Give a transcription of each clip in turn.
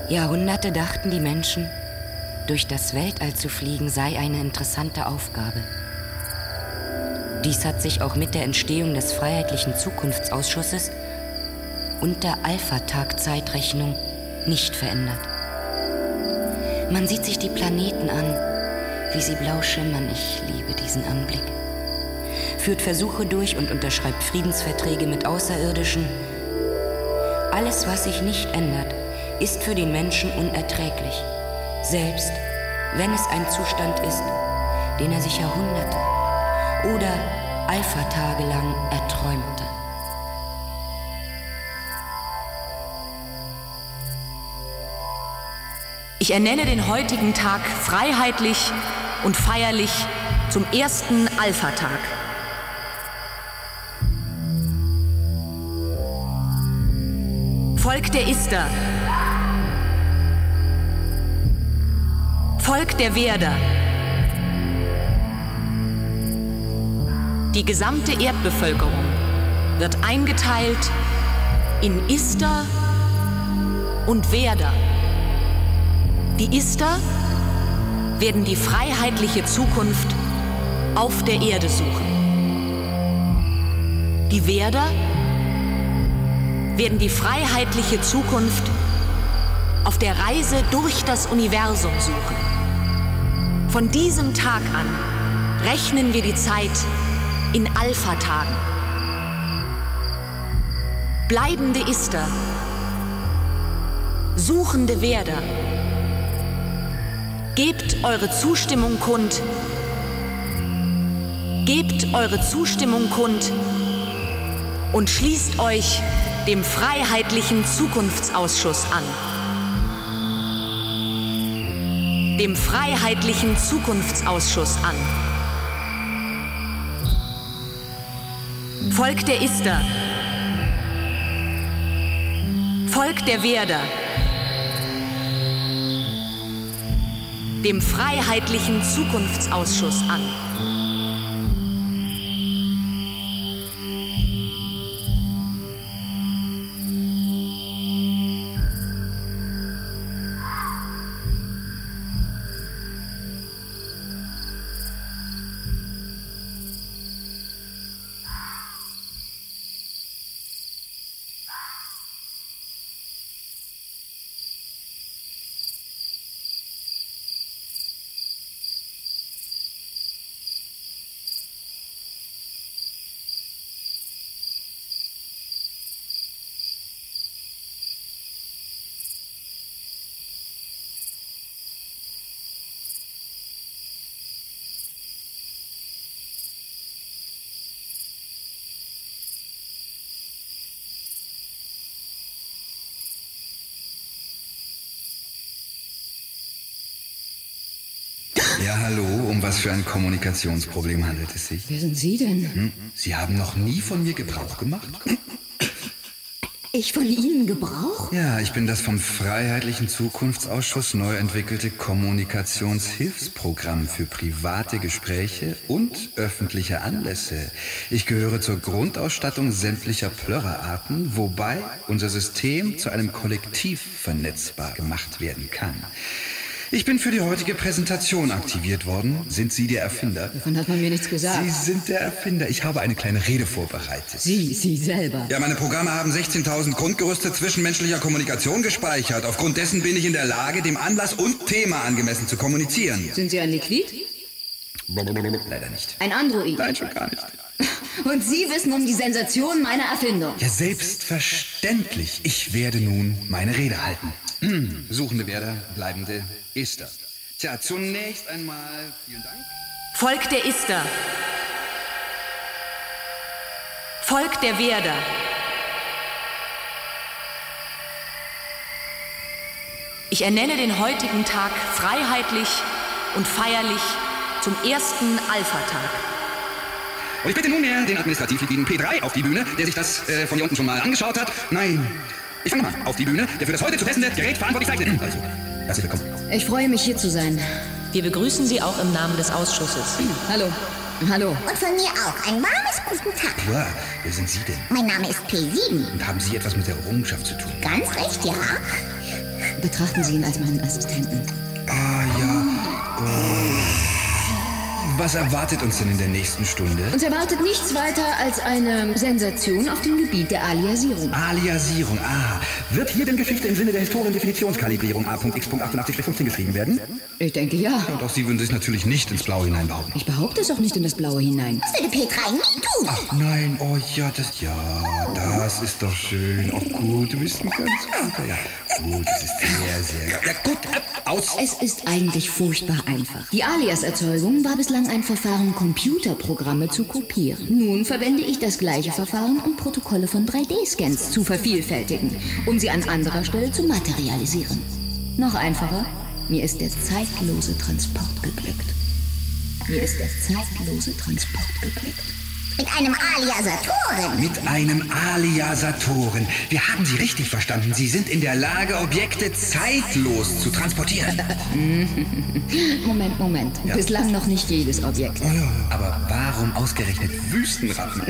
Jahrhunderte dachten die Menschen, durch das Weltall zu fliegen sei eine interessante Aufgabe. Dies hat sich auch mit der Entstehung des Freiheitlichen Zukunftsausschusses und der Alpha-Tag-Zeitrechnung nicht verändert. Man sieht sich die Planeten an, wie sie blau schimmern. Ich liebe diesen Anblick. Führt Versuche durch und unterschreibt Friedensverträge mit Außerirdischen. Alles, was sich nicht ändert, ist für den Menschen unerträglich. Selbst wenn es ein Zustand ist, den er sich Jahrhunderte oder Alpha-Tage lang erträumte. Ich ernenne den heutigen Tag freiheitlich und feierlich zum ersten Alpha-Tag. Volk der Ister, Volk der Werder, die gesamte Erdbevölkerung wird eingeteilt in Ister und Werder. Die Ister werden die freiheitliche Zukunft auf der Erde suchen. Die Werder werden die freiheitliche Zukunft auf der Reise durch das Universum suchen. Von diesem Tag an rechnen wir die Zeit in Alpha-Tagen. Bleibende Ister, suchende Werder, gebt eure Zustimmung kund. Gebt eure Zustimmung kund und schließt euch dem Freiheitlichen Zukunftsausschuss an. Dem Freiheitlichen Zukunftsausschuss an. Volk der Ister, Volk der Werder, dem Freiheitlichen Zukunftsausschuss an. Ja, hallo, um was für ein Kommunikationsproblem handelt es sich? Wer sind Sie denn? Sie haben noch nie von mir Gebrauch gemacht? Ich von Ihnen Gebrauch? Ja, ich bin das vom Freiheitlichen Zukunftsausschuss neu entwickelte Kommunikationshilfsprogramm für private Gespräche und öffentliche Anlässe. Ich gehöre zur Grundausstattung sämtlicher Plörrerarten, wobei unser System zu einem Kollektiv vernetzbar gemacht werden kann. Ich bin für die heutige Präsentation aktiviert worden. Sind Sie der Erfinder? Davon hat man mir nichts gesagt. Sie sind der Erfinder. Ich habe eine kleine Rede vorbereitet. Sie selber. Ja, meine Programme haben 16.000 Grundgerüste zwischenmenschlicher Kommunikation gespeichert. Aufgrund dessen bin ich in der Lage, dem Anlass und Thema angemessen zu kommunizieren. Sind Sie ein Liquid? Leider nicht. Ein Android? Nein, schon gar nicht. Und Sie wissen um die Sensation meiner Erfindung? Ja, selbstverständlich. Ich werde nun meine Rede halten. Suchende Werder, bleibende Ister. Tja, zunächst einmal vielen Dank. Volk der Ister, Volk der Werder, ich ernenne den heutigen Tag freiheitlich und feierlich zum ersten Alpha-Tag. Und ich bitte nunmehr den Administrativliquiden P3 auf die Bühne, der sich das von hier unten schon mal angeschaut hat. Nein, ich fange mal auf die Bühne, der für das heute zu testende Gerät verantwortlich zeichnet. Also, herzlich willkommen. Ich freue mich, hier zu sein. Wir begrüßen Sie auch im Namen des Ausschusses. Hallo. Hallo. Und von mir auch ein warmes guten Tag. Ja, wer sind Sie denn? Mein Name ist P7. Und haben Sie etwas mit der Errungenschaft zu tun? Ganz recht, ja. Betrachten Sie ihn als meinen Assistenten. Ah, ja. Was erwartet uns denn in der nächsten Stunde? Uns erwartet nichts weiter als eine Sensation auf dem Gebiet der Aliasierung. Aliasierung, aha. Wird hier denn Geschichte im Sinne der Historien-Definitionskalibrierung A.X.88/15 geschrieben werden? Ich denke, ja. Und auch Sie würden sich natürlich nicht ins Blaue hineinbehaupten. Ich behaupte es auch nicht in das Blaue hinein. Das würde Petra nie tun. Ach nein, oh ja, das ist doch schön. Oh gut, du bist ein ganz guter. Ja, gut, das ist sehr, ja gut, aus. Es ist eigentlich furchtbar einfach. Die Alias-Erzeugung war bislang ein Verfahren, Computerprogramme zu kopieren. Nun verwende ich das gleiche Verfahren, um Protokolle von 3D-Scans zu vervielfältigen, um sie an anderer Stelle zu materialisieren. Noch einfacher, mir ist der zeitlose Transport geglückt. Mit einem Aliasatoren. Mit einem Aliasatoren. Wir haben Sie richtig verstanden. Sie sind in der Lage, Objekte zeitlos zu transportieren. Moment. Ja. Bislang noch nicht jedes Objekt. Oh ja. Aber warum ausgerechnet Wüstenratten?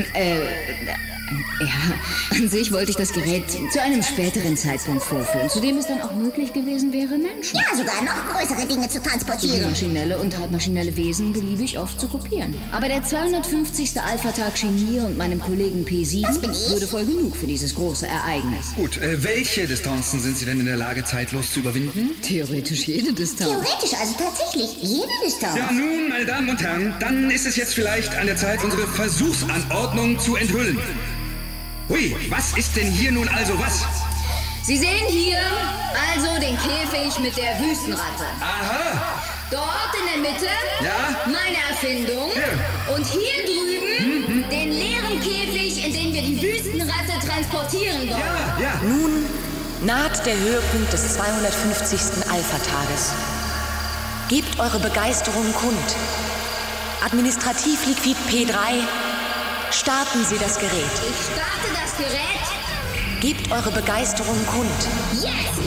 Ja, an sich wollte ich das Gerät zu einem späteren Zeitpunkt vorführen, zu dem es dann auch möglich gewesen wäre, Menschen. Ja, sogar noch größere Dinge zu transportieren. Maschinelle und halbmaschinelle Wesen beliebig oft zu kopieren. Aber der 250. Alpha-Tag schien mir und meinem Kollegen P7 würde voll genug für dieses große Ereignis. Gut, welche Distanzen sind Sie denn in der Lage, zeitlos zu überwinden? Theoretisch jede Distanz. Theoretisch, also tatsächlich jede Distanz. Ja, nun, meine Damen und Herren, dann ist es jetzt vielleicht an der Zeit, unsere Versuchsanordnung zu enthüllen. Hui, was ist denn hier nun also was? Sie sehen hier also den Käfig mit der Wüstenratte. Aha. Dort in der Mitte meine Erfindung. Ja. Und hier drüben den leeren Käfig, in den wir die Wüstenratte transportieren wollen. Ja. Nun naht der Höhepunkt des 250. Alpha-Tages. Gebt eure Begeisterung kund. Administrativliquid P3, starten Sie das Gerät. Ich starte das Gerät. Gebt eure Begeisterung kund. Jetzt!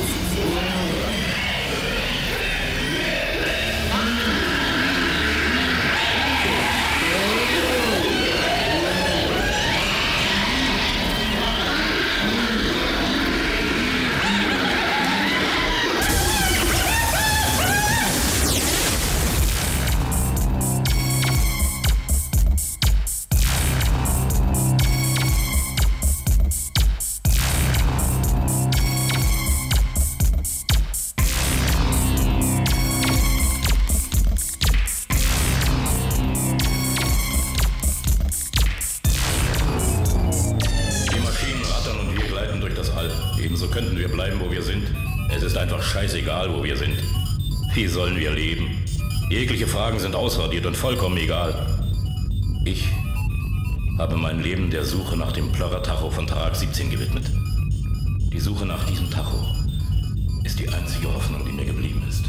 Scheißegal, wo wir sind. Wie sollen wir leben? Jegliche Fragen sind ausradiert und vollkommen egal. Ich habe mein Leben der Suche nach dem Plörrer-Tacho von Tag 17 gewidmet. Die Suche nach diesem Tacho ist die einzige Hoffnung, die mir geblieben ist.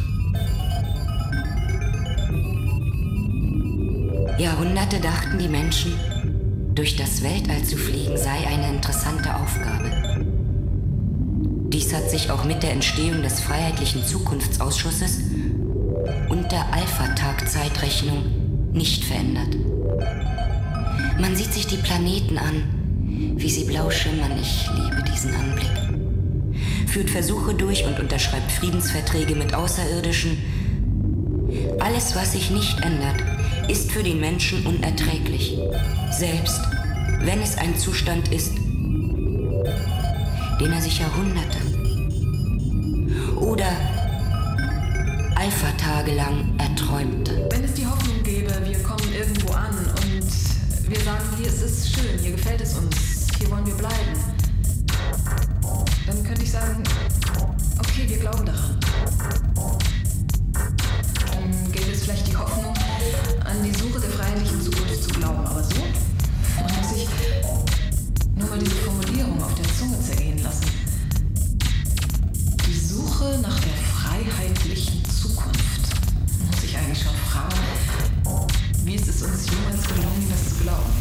Jahrhunderte dachten die Menschen, durch das Weltall zu fliegen sei eine interessante Aufgabe. Dies hat sich auch mit der Entstehung des Freiheitlichen Zukunftsausschusses und der Alpha-Tag-Zeitrechnung nicht verändert. Man sieht sich die Planeten an, wie sie blau schimmern. Ich liebe diesen Anblick. Führt Versuche durch und unterschreibt Friedensverträge mit Außerirdischen. Alles, was sich nicht ändert, ist für den Menschen unerträglich. Selbst wenn es ein Zustand ist, den er sich Jahrhunderte oder Alpha-Tage lang erträumte. Wenn es die Hoffnung gäbe, wir kommen irgendwo an und wir sagen, hier ist es schön, hier gefällt es uns, hier wollen wir bleiben, dann könnte ich sagen, okay, wir glauben daran. Dann gäbe es vielleicht die Hoffnung, an die Suche der freiheitlichen Zukunft zu glauben. Aber so muss ich nur mal diese Formulierung auf der Zunge zergehen lassen. Die Suche nach der freiheitlichen Zukunft. Muss ich eigentlich schon fragen, wie ist es uns jemals gelungen, das zu glauben?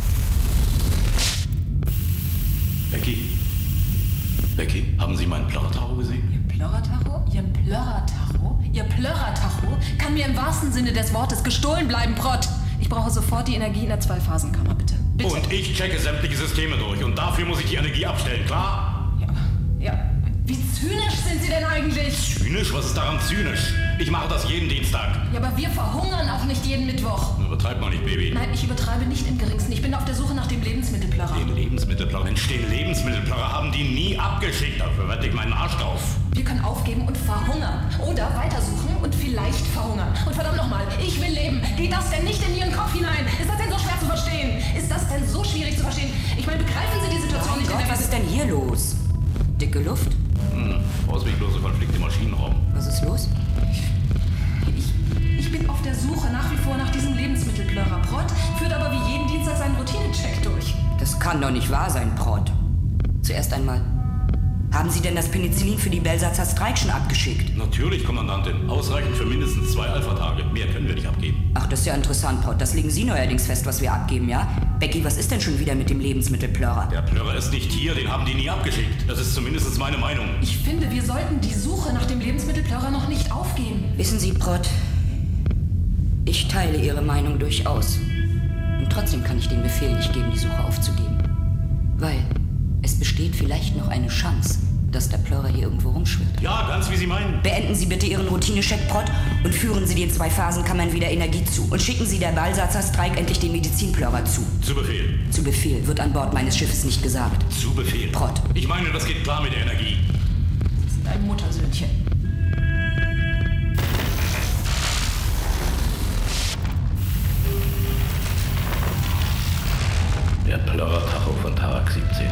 Becky, haben Sie meinen Plörrer-Tacho gesehen? Ihr Plörrer-Tacho? Ihr Plörrer-Tacho? Ihr Plörrer-Tacho kann mir im wahrsten Sinne des Wortes gestohlen bleiben, Prott. Ich brauche sofort die Energie in der Zwei-Phasenkammer, bitte. Bitte. Und ich checke sämtliche Systeme durch und dafür muss ich die Energie abstellen, klar? Ja. Wie zynisch sind Sie denn eigentlich? Zynisch? Was ist daran zynisch? Ich mache das jeden Dienstag. Ja, aber wir verhungern auch nicht jeden Mittwoch. Übertreib mal nicht, Baby. Nein, ich übertreibe nicht im Geringsten. Ich bin auf der Suche nach dem Lebensmittelplörrer. Den Lebensmittelplörrer? Mensch, den Lebensmittelplörrer haben die nie abgeschickt. Dafür wette ich meinen Arsch drauf. Wir können aufgeben und verhungern. Oder weitersuchen und vielleicht verhungern. Und verdammt nochmal, ich will leben. Geht das denn nicht in Ihren Kopf hinein? Ist das denn so schwer zu verstehen? Ist das denn so schwierig zu verstehen? Ich meine, begreifen Sie die Situation nicht? Gott, was ist denn hier los? Dicke Luft? Ausweglose Konflikt im Maschinenraum. Was ist los? Ich bin auf der Suche nach wie vor nach diesem Lebensmittelplörrer. Prott führt aber wie jeden Dienstag seinen Routinecheck durch. Das kann doch nicht wahr sein, Prott. Zuerst einmal, haben Sie denn das Penicillin für die Belsatzer Streik schon abgeschickt? Natürlich, Kommandantin. Ausreichend für mindestens 2 Alpha-Tage. Mehr können wir nicht abgeben. Ach, das ist ja interessant, Prott. Das legen Sie neuerdings fest, was wir abgeben, ja? Becky, was ist denn schon wieder mit dem Lebensmittelplörrer? Der Plörrer ist nicht hier, den haben die nie abgeschickt. Das ist zumindest meine Meinung. Ich finde, wir sollten die Suche nach dem Lebensmittelplörrer noch nicht aufgeben. Wissen Sie, Prott, ich teile Ihre Meinung durchaus. Und trotzdem kann ich den Befehl nicht geben, die Suche aufzugeben. Weil es besteht vielleicht noch eine Chance, dass der Plörrer hier irgendwo rumschwirrt. Ja, ganz wie Sie meinen. Beenden Sie bitte Ihren Routinecheck, Prott, und führen Sie den 2 Phasenkammern wieder Energie zu. Und schicken Sie der Belsatzer Streik endlich den Medizinplörrer zu. Zu Befehl. Zu Befehl wird an Bord meines Schiffes nicht gesagt. Zu Befehl. Prott. Ich meine, das geht klar mit der Energie. Sie sind ein Muttersöhnchen. Der Plörrer-Tacho von Tarak 17.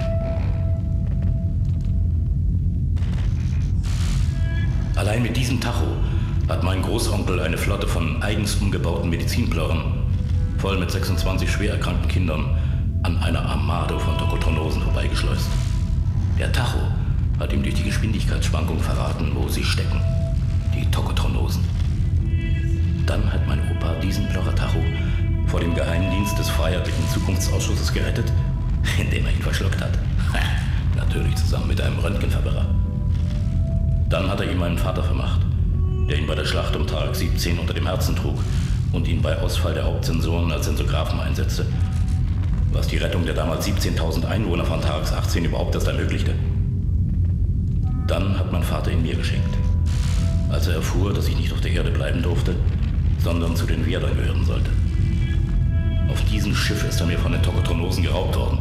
Allein mit diesem Tacho hat mein Großonkel eine Flotte von eigens umgebauten Medizinplörrern, voll mit 26 schwer erkrankten Kindern, an einer Armado von Tokotronosen vorbeigeschleust. Der Tacho hat ihm durch die Geschwindigkeitsschwankung verraten, wo sie stecken. Die Tokotronosen. Dann hat mein Opa diesen Plörrer-Tacho vor dem Geheimdienst des Freiheitlichen Zukunftsausschusses gerettet, indem er ihn verschluckt hat. Natürlich zusammen mit einem Röntgenverwirrer. Dann hat er ihm meinen Vater vermacht, der ihn bei der Schlacht um Tarak 17 unter dem Herzen trug und ihn bei Ausfall der Hauptsensoren als Sensographen einsetzte, was die Rettung der damals 17.000 Einwohner von Tarak 18 überhaupt erst ermöglichte. Dann hat mein Vater ihn mir geschenkt, als er erfuhr, dass ich nicht auf der Erde bleiben durfte, sondern zu den Werdern gehören sollte. Auf diesem Schiff ist er mir von den Tokotronosen geraubt worden.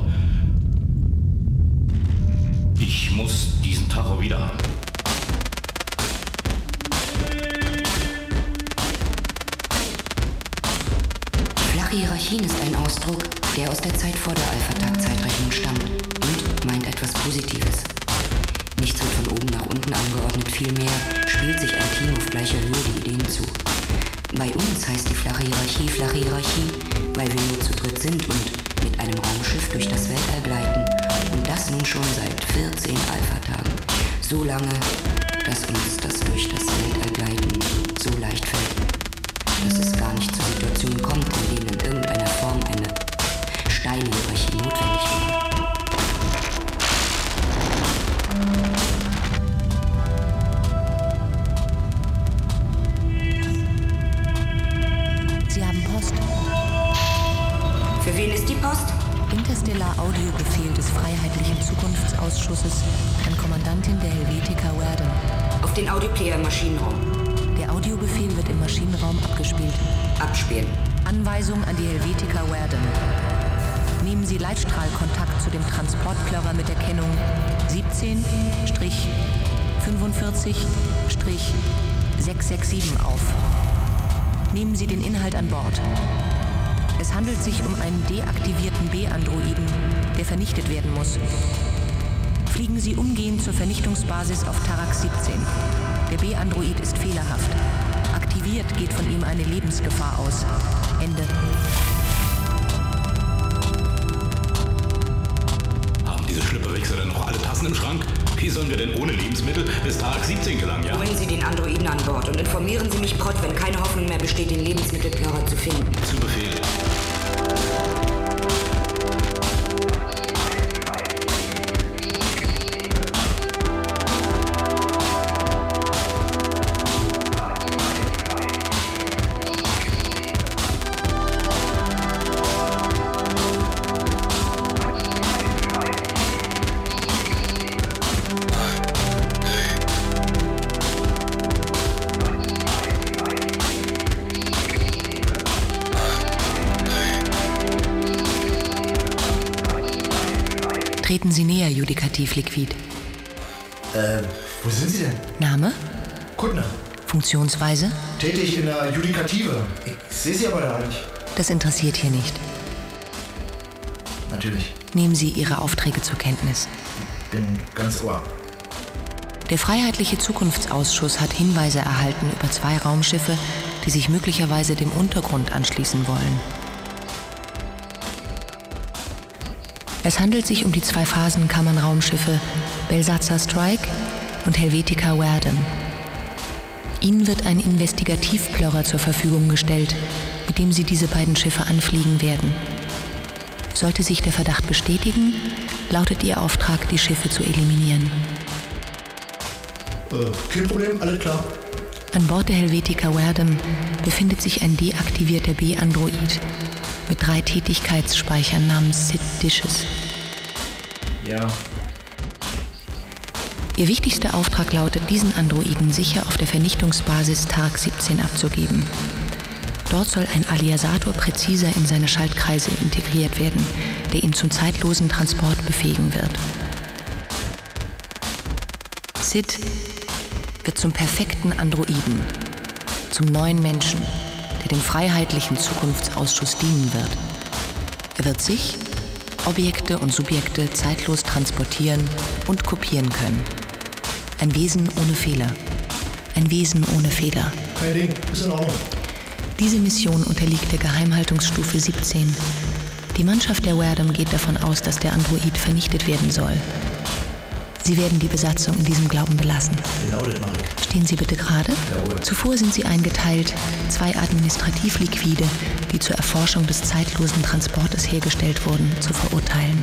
Ich muss diesen Tacho wieder haben. Flache Hierarchien ist ein Ausdruck, der aus der Zeit vor der Alpha-Tag-Zeitrechnung stammt und meint etwas Positives. Nichts wird von oben nach unten angeordnet, vielmehr spielt sich ein Team auf gleicher Höhe die Ideen zu. Bei uns heißt die flache Hierarchie, weil wir nur zu dritt sind und mit einem Raumschiff durch das Weltall gleiten. Und das nun schon seit 14 Alpha-Tagen. So lange, dass uns das durch das Weltall gleiten so leicht fällt, dass es gar nicht zur Situation kommt, in denen in irgendeiner Form eine steile Hierarchie notwendig wäre. Sie haben Post. Für wen ist die Post? Interstellar-Audiobefehl des Freiheitlichen Zukunftsausschusses an Kommandantin der Helvetica Werden. Auf den Audioplayer im Maschinenraum. Der Audiobefehl wird im Maschinenraum abgespielt. Abspielen. Anweisung an die Helvetica Werden. Nehmen Sie Leitstrahlkontakt zu dem Transportplörrer mit der Kennung 17-45-667 auf. Nehmen Sie den Inhalt an Bord. Es handelt sich um einen deaktivierten B-Androiden, der vernichtet werden muss. Fliegen Sie umgehend zur Vernichtungsbasis auf Tarak 17. Der B-Android ist fehlerhaft. Aktiviert geht von ihm eine Lebensgefahr aus. Ende. Haben diese Schlüpperwichser denn noch alle Tassen im Schrank? Wie sollen wir denn ohne Lebensmittel bis Tarak 17 gelangen, ja? Holen Sie den Androiden an Bord und informieren Sie mich, Prott, wenn keine Hoffnung mehr besteht, den Lebensmittelplörrer zu finden. Zu Befehl. Treten Sie näher, Judikativ-Liquid. Wo sind Sie denn? Name? Kuttner. Funktionsweise? Tätig in der Judikative. Ich sehe Sie aber da nicht. Das interessiert hier nicht. Natürlich. Nehmen Sie Ihre Aufträge zur Kenntnis. Bin ganz ohr. Der Freiheitliche Zukunftsausschuss hat Hinweise erhalten über 2 Raumschiffe, die sich möglicherweise dem Untergrund anschließen wollen. Es handelt sich um die 2-Phasen-Kammern-Raumschiffe Belsatzer Strike und Helvetica Werden. Ihnen wird ein Investigativplörrer zur Verfügung gestellt, mit dem Sie diese beiden Schiffe anfliegen werden. Sollte sich der Verdacht bestätigen, lautet Ihr Auftrag, die Schiffe zu eliminieren. Kein Problem, alles klar. An Bord der Helvetica Werden befindet sich ein deaktivierter B-Android mit 3 Tätigkeitsspeichern namens Sid Dishes. Ja. Ihr wichtigster Auftrag lautet, diesen Androiden sicher auf der Vernichtungsbasis Targ 17 abzugeben. Dort soll ein Aliasator präziser in seine Schaltkreise integriert werden, der ihn zum zeitlosen Transport befähigen wird. Sid wird zum perfekten Androiden, zum neuen Menschen, der dem Freiheitlichen Zukunftsausschuss dienen wird. Er wird sich, Objekte und Subjekte zeitlos transportieren und kopieren können. Ein Wesen ohne Fehler. Ein Wesen ohne Fehler. Kein Ding, ist in Ordnung. Diese Mission unterliegt der Geheimhaltungsstufe 17. Die Mannschaft der Werden geht davon aus, dass der Android vernichtet werden soll. Sie werden die Besatzung in diesem Glauben belassen. Genau, das mache ich. Stehen Sie bitte gerade. Jawohl. Zuvor sind Sie eingeteilt, 2 Administrativliquide, die zur Erforschung des zeitlosen Transportes hergestellt wurden, zu verurteilen.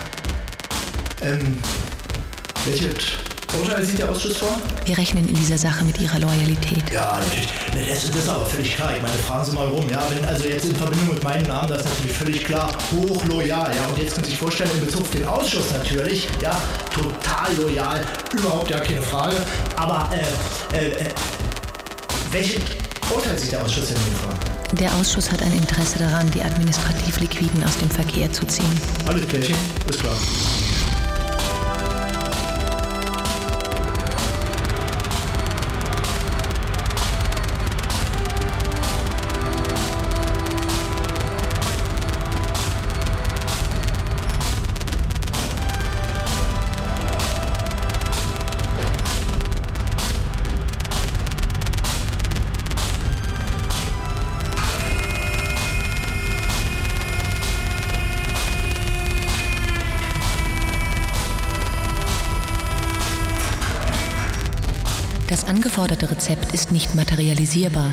Welches Urteil sieht der Ausschuss vor? Wir rechnen in dieser Sache mit Ihrer Loyalität. Ja, natürlich. Das ist aber völlig klar. Ich meine, fragen Sie mal rum. Ja, wenn also jetzt in Verbindung mit meinem Namen, das ist natürlich völlig klar, hochloyal. Ja, und jetzt können Sie sich vorstellen, in Bezug auf den Ausschuss natürlich, ja, total loyal, überhaupt ja keine Frage. Aber, welches Urteil sieht der Ausschuss denn vor? Der Ausschuss hat ein Interesse daran, die Administrativliquiden aus dem Verkehr zu ziehen. Alles Pärchen, ist klar. Das angeforderte Rezept ist nicht materialisierbar.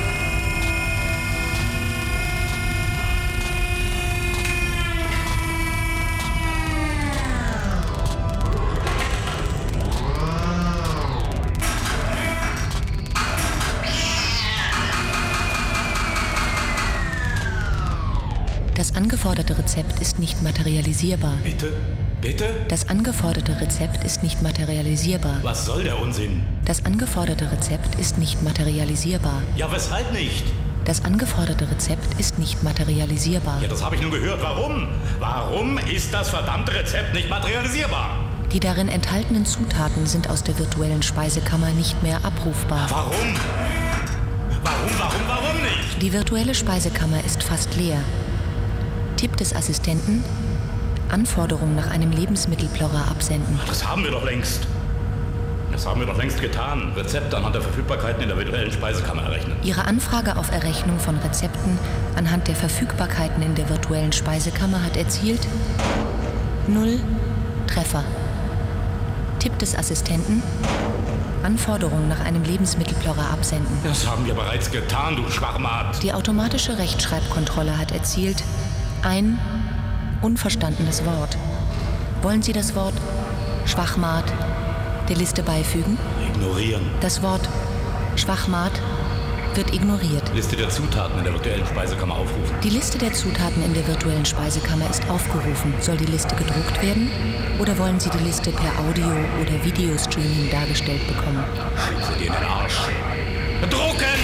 Das angeforderte Rezept ist nicht materialisierbar. Bitte? Bitte? Das angeforderte Rezept ist nicht materialisierbar. Was soll der Unsinn? Das angeforderte Rezept ist nicht materialisierbar. Ja, weshalb nicht? Das angeforderte Rezept ist nicht materialisierbar. Ja, das habe ich nun gehört. Warum? Warum ist das verdammte Rezept nicht materialisierbar? Die darin enthaltenen Zutaten sind aus der virtuellen Speisekammer nicht mehr abrufbar. Warum? Warum nicht? Die virtuelle Speisekammer ist fast leer. Tipp des Assistenten: Anforderungen nach einem Lebensmittelplörrer absenden. Das haben wir doch längst. Das haben wir doch längst getan. Rezept anhand der Verfügbarkeiten in der virtuellen Speisekammer errechnen. Ihre Anfrage auf Errechnung von Rezepten anhand der Verfügbarkeiten in der virtuellen Speisekammer hat erzielt 0 Treffer. Tipp des Assistenten: Anforderungen nach einem Lebensmittelplörrer absenden. Das haben wir bereits getan, du Schwachmat. Die automatische Rechtschreibkontrolle hat erzielt ein unverstandenes Wort. Wollen Sie das Wort Schwachmat der Liste beifügen? Ignorieren. Das Wort Schwachmat wird ignoriert. Liste der Zutaten in der virtuellen Speisekammer aufrufen. Die Liste der Zutaten in der virtuellen Speisekammer ist aufgerufen. Soll die Liste gedruckt werden? Oder wollen Sie die Liste per Audio- oder Videostreaming dargestellt bekommen? Schieben Sie dir in den Arsch. Drucken!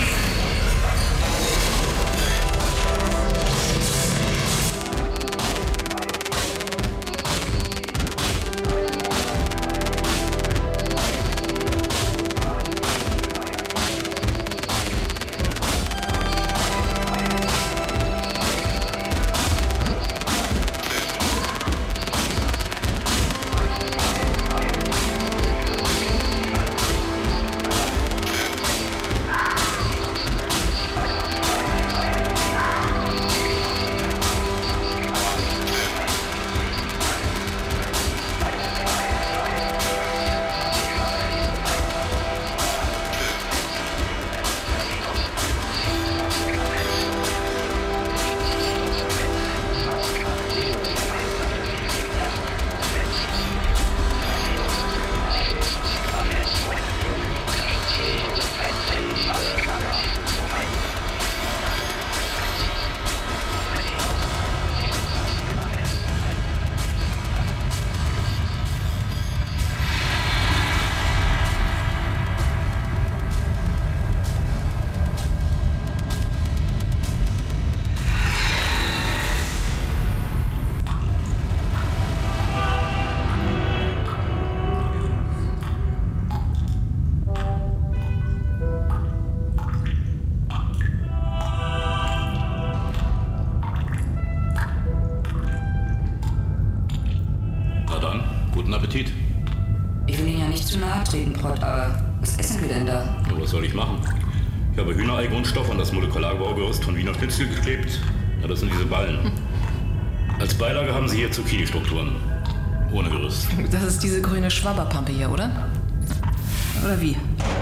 Guten Appetit. Ich will Ihnen ja nicht zu nahe treten, Prott, aber was essen wir denn da? Ja, was soll ich machen? Ich habe Hühnerei-Grundstoff an das Molekulargerüst von Wiener Schnitzel geklebt. Ja, das sind diese Ballen. Als Beilage haben Sie hier Zucchini-Strukturen. Ohne Gerüst. Das ist diese grüne Schwabberpampe hier, oder? Oder wie?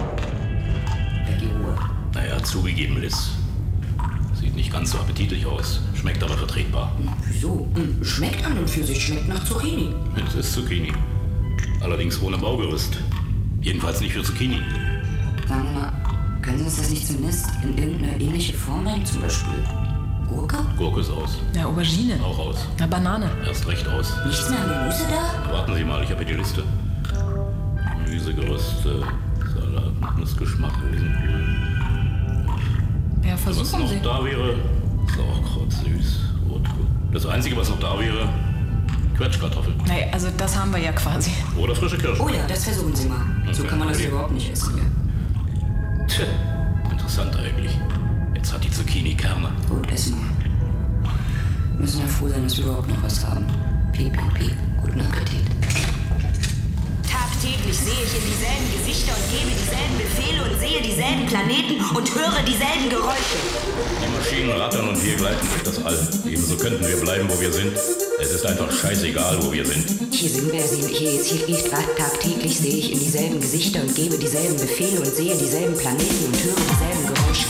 Naja, zugegeben, Liz. Sieht nicht ganz so appetitlich aus. Schmeckt aber vertretbar. Wieso? Schmeckt an und für sich, schmeckt nach Zucchini. Es ist Zucchini. Allerdings ohne Baugerüst. Jedenfalls nicht für Zucchini. Sagen wir mal, können Sie uns das nicht zumindest in irgendeine ähnliche Form nehmen? Zum Beispiel Gurke? Gurke ist aus. Ja, Aubergine. Auch aus. Na, Banane. Erst recht aus. Nichts mehr an Gemüse da? Warten Sie mal, ich habe hier die Liste. Gemüsegerüste, Salat, Nussgeschmack, Rosenkohl. Ja, Was versuchen noch Sie. da wäre, Sauerkraut, süß, Rotkohl. Das Einzige, was noch da wäre, Quetschkartoffeln. Nee, also das haben wir ja quasi. Oder frische Kirschen. Oh ja, das versuchen Sie mal. So Okay. kann man das überhaupt nicht essen. Ja. Tja, interessant eigentlich. Jetzt hat die Zucchini Kerne. Gut, essen wir. Müssen ja froh sein, dass wir überhaupt noch was haben. Piep, piep, piep. Guten Appetit. Tagtäglich sehe ich in dieselben Gesichter und gebe dieselben Befehle und sehe dieselben Planeten und höre dieselben Geräusche. Die Maschinen rattern und wir gleiten durch das All. Ebenso könnten wir bleiben, wo wir sind. Es ist einfach scheißegal, wo wir sind. Hier sind wir, hier liegt tagtäglich, sehe ich in dieselben Gesichter und gebe dieselben Befehle und sehe dieselben Planeten und höre dieselben Geräusche.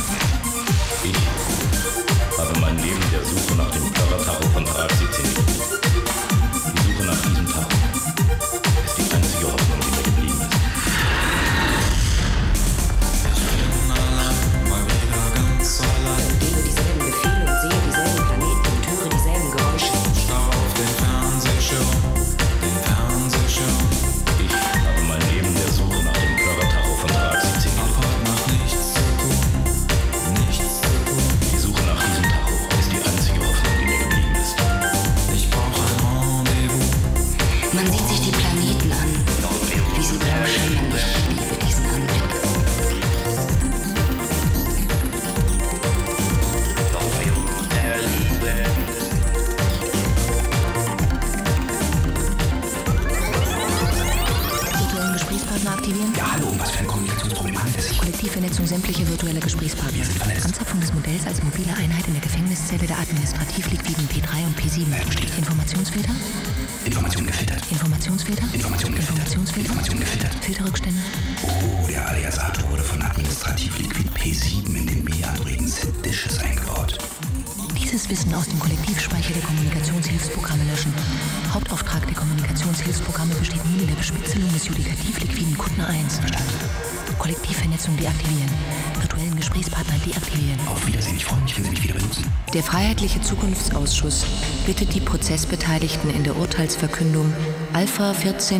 Ich habe mein Leben der Suche nach dem Plörrer-Tacho von Tag 17 gewidmet. Die Suche nach diesem Tacho ist die einzige Hoffnung, die mir geblieben ist. Ich gebe dieselben Befehle und sehe dieselben Planeten und höre dieselben Geräusche. Ich habe mein Leben der Suche nach dem Plörrer-Tacho von Tag 17 gewidmet. Die Suche nach diesem Tacho ist die einzige Hoffnung, die mir geblieben ist. Man sieht sich die Planeten an, wie sie blau schimmern. Ich liebe diesen Anblick. Virtuellen Gesprächspartner aktivieren. Ja, hallo, was für ein Kommunikationsproblem handelt es sich? Kollektivvernetzung sämtliche virtuelle Gesprächspartner. Wir sind vernetzt. Anzapfung des Modells als mobile Einheit in der Gefängniszelle der Administrativliquiden P3 und P7. Verstehe. Informationsfilter. Information gefiltert. Informationsfilter. Information gefiltert. Informationsfilter. Information gefiltert. Filterrückstände. Oh, der Aliasator wurde von Administrativliquid P7 in den B-Androiden Dishes eingebaut. Dieses Wissen aus dem Kollektivspeicher der Kommunikationshilfsprogramme löschen. Hauptauftrag der Kommunikationshilfsprogramme besteht nun in der Bespitzelung des Judikativliquiden Kuttner 1. Kollektivvernetzung deaktivieren. Virtuellen Gesprächspartner deaktivieren. Auf Wiedersehen, ich freue mich, wenn Sie mich wieder benutzen. Der Freiheitliche Zukunftsausschuss bittet die Prozessbeteiligten in der Urteilsverkündung Alpha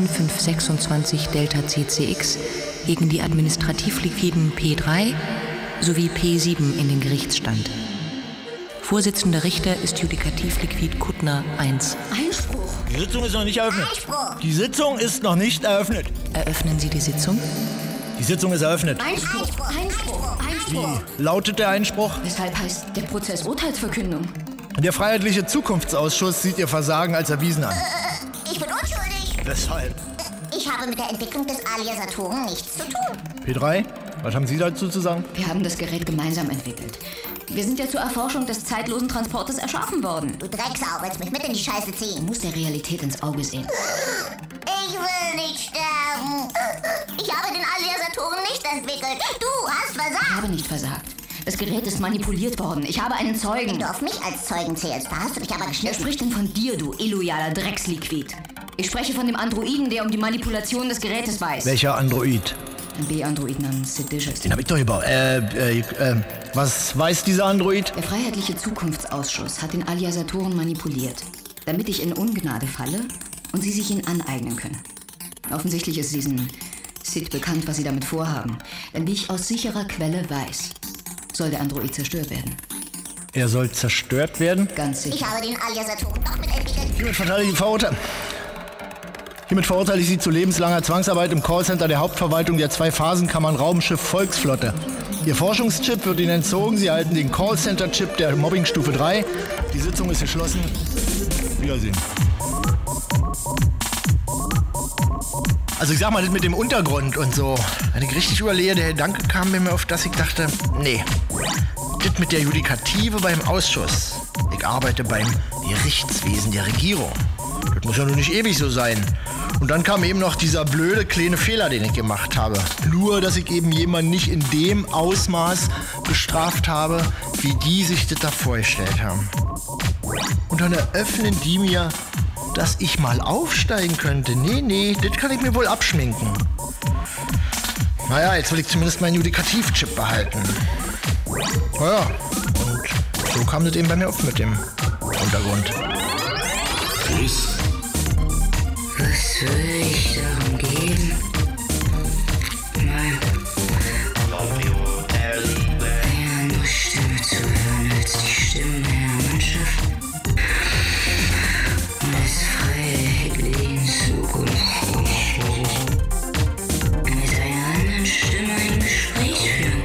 14526 Delta CCX gegen die Administrativliquiden P3 sowie P7 in den Gerichtsstand. Vorsitzender Richter ist Judikativliquid Kuttner 1. Einspruch. Die Sitzung ist noch nicht eröffnet. Einspruch. Die Sitzung ist noch nicht eröffnet. Eröffnen Sie die Sitzung? Die Sitzung ist eröffnet. Einspruch. Einspruch. Einspruch. Lautet der Einspruch? Weshalb heißt der Prozess Urteilsverkündung? Der Freiheitliche Zukunftsausschuss sieht Ihr Versagen als erwiesen an. Ich bin unschuldig. Weshalb? Ich habe mit der Entwicklung des Aliasatoren nichts zu tun. P3, was haben Sie dazu zu sagen? Wir haben das Gerät gemeinsam entwickelt. Wir sind ja zur Erforschung des zeitlosen Transportes erschaffen worden. Du Drecksau, willst mich mit in die Scheiße ziehen? Du musst der Realität ins Auge sehen. Ich will nicht sterben. Ich habe den Aliasatoren nicht entwickelt. Du hast Ich versagt. habe nicht versagt. Das Gerät ist manipuliert worden. Ich habe einen Wenn Zeugen. du auf mich als Zeugen zählst, da hast du dich aber Wer geschnitten. spricht denn von dir, du illoyaler Drecksliquid? Ich spreche von dem Androiden, der um die Manipulation des Gerätes weiß. Welcher Android? Ein B-Android namens Seditious. Den hab ich doch gebaut. Was weiß dieser Android? Der Freiheitliche Zukunftsausschuss hat den Aliasatoren manipuliert, damit ich in Ungnade falle und sie sich ihn aneignen können. Offensichtlich ist diesen Sid bekannt, was sie damit vorhaben. Denn wie ich aus sicherer Quelle weiß, soll der Android zerstört werden. Er soll zerstört werden? Ganz sicher. Ich habe den Aliasatoren doch mitentwickelt. Hiermit verurteile ich Sie zu lebenslanger Zwangsarbeit im Callcenter der Hauptverwaltung der 2 Phasenkammern Raumschiff Volksflotte. Ihr Forschungschip wird Ihnen entzogen. Sie erhalten den Callcenter-Chip der Mobbingstufe 3. Die Sitzung ist geschlossen. Wiedersehen. Also ich sag mal, das mit dem Untergrund und so. Wenn ich richtig überlege, der Gedanke kam mir auf, dass ich dachte, nee, das mit der Judikative beim Ausschuss. Ich arbeite beim Gerichtswesen der Regierung. Das muss ja nur nicht ewig so sein. Und dann kam eben noch dieser blöde kleine Fehler, den ich gemacht habe. Nur, dass ich eben jemanden nicht in dem Ausmaß bestraft habe, wie die sich das da vorgestellt haben. Und dann eröffnen die mir, dass ich mal aufsteigen könnte. Nee, das kann ich mir wohl abschminken. Naja, jetzt will ich zumindest meinen Judikativchip behalten. Naja, und so kam das eben bei mir auf mit dem Untergrund. Liz. Was würde ich darum geben? Nein. Eine andere Stimme zu hören als die Stimmen der Mannschaft. Und das freiheitlichen Zukunftsausschusses. Mit einer anderen Stimme ein Gespräch führen.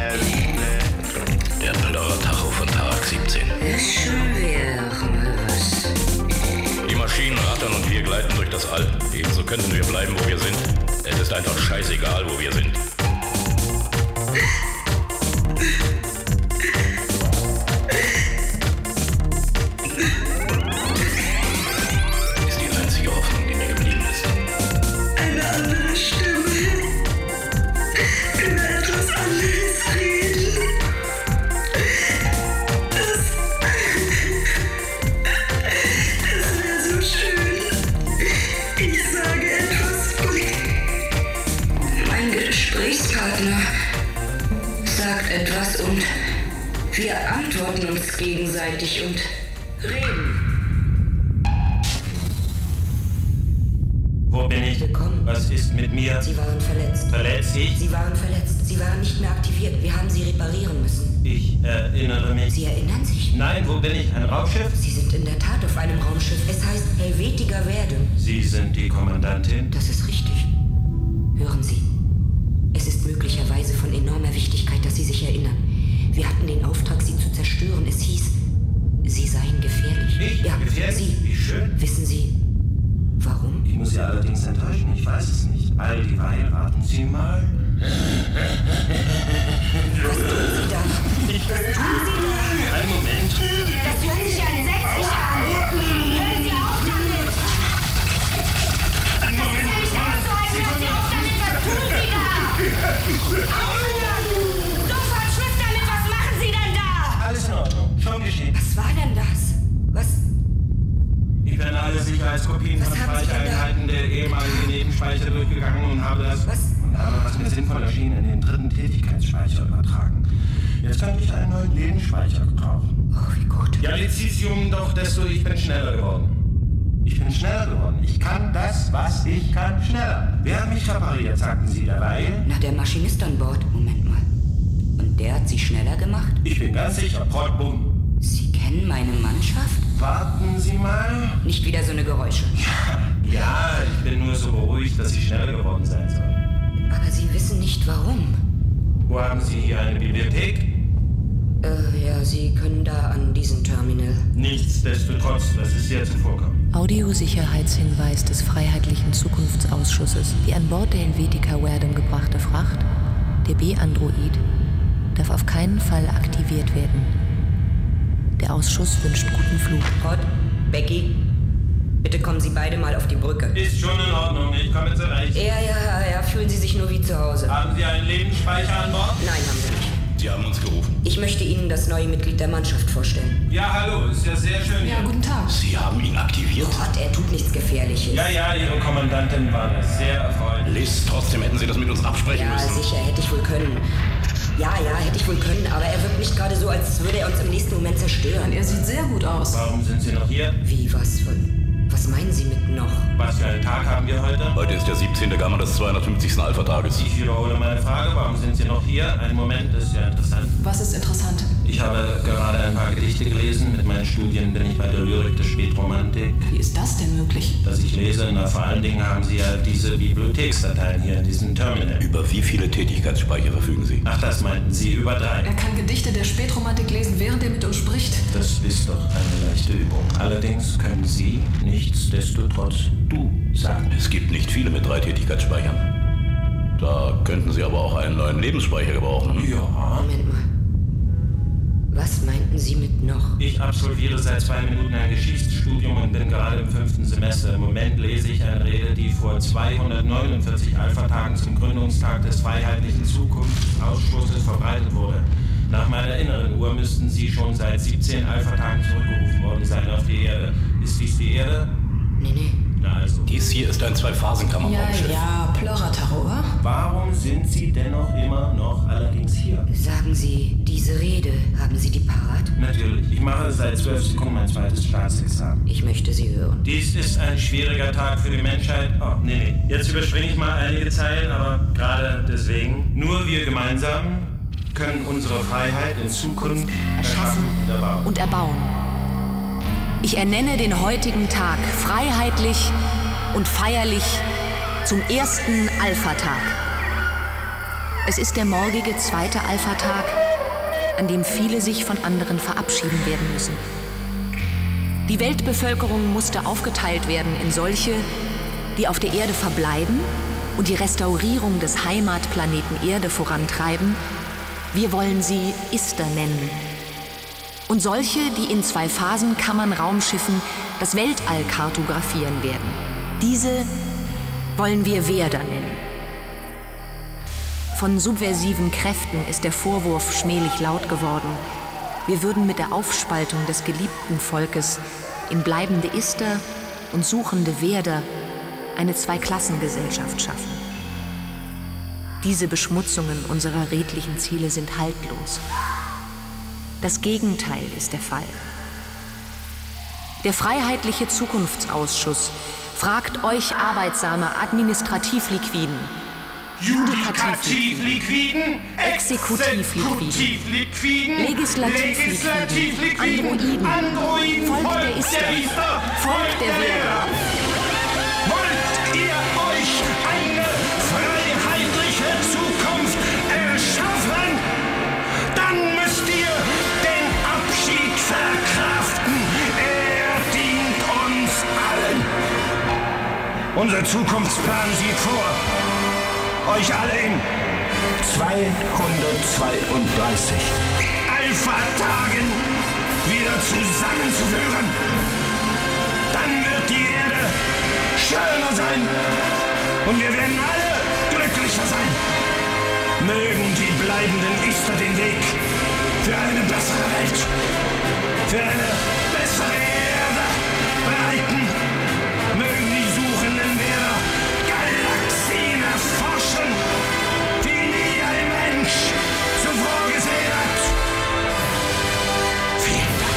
Der Plörrer-Tacho von Tag 17. Das schon wäre doch mal was. Die Maschinen rattern und wir gleiten durch das All. Ebenso könnten wir bleiben, wo wir sind. Es ist einfach scheißegal, wo wir sind. Ist die einzige Hoffnung, die mir geblieben ist. Eine andere Stimme. Über etwas anderes reden. Das wäre so schön. Ich sage etwas und Mein Gesprächspartner sagt etwas und wir antworten uns gegenseitig und reden. Wo bin ich? Willkommen. Was ist mit mir? Sie waren verletzt. Verletzt? Sie waren verletzt. Sie waren nicht mehr aktiviert. Wir haben sie reparieren müssen. Ich erinnere mich. Sie erinnern sich? Nein, wo bin ich? Ein Raumschiff? Sie sind in der Tat auf einem Raumschiff. Es heißt Helvetica Verdum. Sie sind die Kommandantin? Das ist richtig. Hören Sie. Es ist möglicherweise von enormer Wichtigkeit, dass Sie sich erinnern. Wir hatten den Auftrag, Sie zu zerstören. Es hieß, Sie seien gefährlich. Ich? Ja, gefährlich? Sie. Wie schön. Wissen Sie, warum? Ich muss Sie allerdings enttäuschen. Ich weiß es nicht. All dieweil, warten Sie mal. Was tun Sie da? Was tun Sie da? Einen Moment. Das hört sich ja entsetzlich an. Hören Sie auf damit. Das ist ja nicht ernst zu halten. Hören Sie auf damit. Was tun Sie da? Sofort Schluss damit. Was machen Sie denn da? Alles in Ordnung. Schon geschehen. Was war denn das? Was? Ich bin alle Sicherheitskopien Was von haben Sie denn da? Speichereinheiten der ehemaligen Nebenspeicher durchgegangen und habe das... Was? Und habe, was mir sinnvoll erschien, in den dritten Tätigkeitsspeicher übertragen. Jetzt könnte ich einen neuen Nebenspeicher gebrauchen. Oh, wie gut. Ja, Lithium doch, desto ich bin schneller geworden. Ich bin schneller geworden. Ich kann das, was ich kann, schneller. Wer hat mich repariert, sagten Sie derweil? Na, der Maschinist an Bord. Moment mal. Und der hat Sie schneller gemacht? Ich bin ganz sicher, Prottbumm. Sie kennen meine Mannschaft? Warten Sie mal. Nicht wieder so eine Geräusche. Ja, ich bin nur so beruhigt, dass ich schneller geworden sein soll. Aber Sie wissen nicht warum. Wo haben Sie hier eine Bibliothek? Ja, Sie können da an diesem Terminal. Nichtsdestotrotz, was ist hier zuvorkommen? Audiosicherheitshinweis des Freiheitlichen Zukunftsausschusses. Die an Bord der Helvetica Verdum gebrachte Fracht, der B-Android, darf auf keinen Fall aktiviert werden. Der Ausschuss wünscht guten Flug. Rod, Becky, bitte kommen Sie beide mal auf die Brücke. Ist schon in Ordnung, ich komme zurecht. Ja, fühlen Sie sich nur wie zu Hause. Haben Sie einen Lebensspeicher an Bord? Nein, haben wir nicht. Sie haben uns gerufen. Ich möchte Ihnen das neue Mitglied der Mannschaft vorstellen. Ja, hallo, ist ja sehr schön hier. Ja, guten Tag. Sie haben ihn aktiviert? Rod, er tut nichts Gefährliches. Ja, Ihre Kommandantin war das sehr erfreut. Liz, trotzdem hätten Sie das mit uns absprechen Ja, müssen. sicher, hätte ich wohl können. Ja, hätte ich wohl können, aber er wirkt nicht gerade so, als würde er uns im nächsten Moment zerstören. Er sieht sehr gut aus. Warum sind Sie noch hier? Wie, was? Was meinen Sie mit noch? Was für einen Tag haben wir heute? Heute ist der 17. Gamma des 250. Alpha-Tages. Ich wiederhole meine Frage, warum sind Sie noch hier? Einen Moment, das ist ja interessant. Was ist interessant? Ich habe gerade ein paar Gedichte gelesen. Mit meinen Studien bin ich bei der Lyrik der Spätromantik. Wie ist das denn möglich? Dass ich lese, na vor allen Dingen haben Sie ja diese Bibliotheksdateien hier in diesem Terminal. Über wie viele Tätigkeitsspeicher verfügen Sie? Ach, das meinten Sie, über 3. Er kann Gedichte der Spätromantik lesen, während er mit uns spricht. Das ist doch eine leichte Übung. Allerdings können Sie nicht Nichtsdestotrotz, du sagst. Es gibt nicht viele mit 3 Tätigkeitsspeichern. Da könnten Sie aber auch einen neuen Lebensspeicher gebrauchen. Ja. Moment mal. Was meinten Sie mit noch? Ich absolviere seit 2 Minuten ein Geschichtsstudium und bin gerade im 5. Semester. Im Moment lese ich eine Rede, die vor 249 Alpha-Tagen zum Gründungstag des Freiheitlichen Zukunftsausschusses verbreitet wurde. Nach meiner inneren Uhr müssten Sie schon seit 17 Alpha-Tagen zurückgerufen worden sein auf die Erde. Ist dies die Erde? Nee. Na also. Dies hier ist ein 2-Phasen-Kammerraumschiff. Ja, Plörrer-Tacho, wa? Warum sind Sie dennoch immer noch allerdings hier? Sagen Sie, diese Rede, haben Sie die parat? Natürlich. Ich mache seit 12 Sekunden mein zweites Staatsexamen. Ich möchte Sie hören. Dies ist ein schwieriger Tag für die Menschheit. Oh, nee. Jetzt überspringe ich mal einige Zeilen, aber gerade deswegen. Nur wir gemeinsam können unsere Freiheit in Zukunft erschaffen und erbauen. Ich ernenne den heutigen Tag freiheitlich und feierlich zum ersten Alpha-Tag. Es ist der morgige 2. Alpha-Tag, an dem viele sich von anderen verabschieden werden müssen. Die Weltbevölkerung musste aufgeteilt werden in solche, die auf der Erde verbleiben und die Restaurierung des Heimatplaneten Erde vorantreiben. Wir wollen sie Ister nennen. Und solche, die in 2-Phasen-Kammern-Raumschiffen das Weltall kartografieren werden. Diese wollen wir Werder nennen. Von subversiven Kräften ist der Vorwurf schmählich laut geworden. Wir würden mit der Aufspaltung des geliebten Volkes in bleibende Ister und suchende Werder eine 2-Klassengesellschaft schaffen. Diese Beschmutzungen unserer redlichen Ziele sind haltlos. Das Gegenteil ist der Fall. Der Freiheitliche Zukunftsausschuss fragt euch arbeitsame Administrativliquiden, Judikativliquiden, Exekutivliquiden, Legislativliquiden, Androiden, Volk der Ister, Volk der Werder. Wollt ihr euch eine freiheitliche Zukunft erschaffen? Dann müsst ihr den Abschied verkraften. Er dient uns allen. Unser Zukunftsplan sieht vor, euch alle in 232 Alpha-Tagen wieder zusammenzuführen. Dann wird die Erde schöner sein und wir werden alle glücklicher sein. Mögen die bleibenden Ister den Weg für eine bessere Welt, für eine bessere Erde bereiten. Mögen die suchenden Werder Galaxien erforschen, die nie ein Mensch zuvor gesehen hat. Vielen Dank.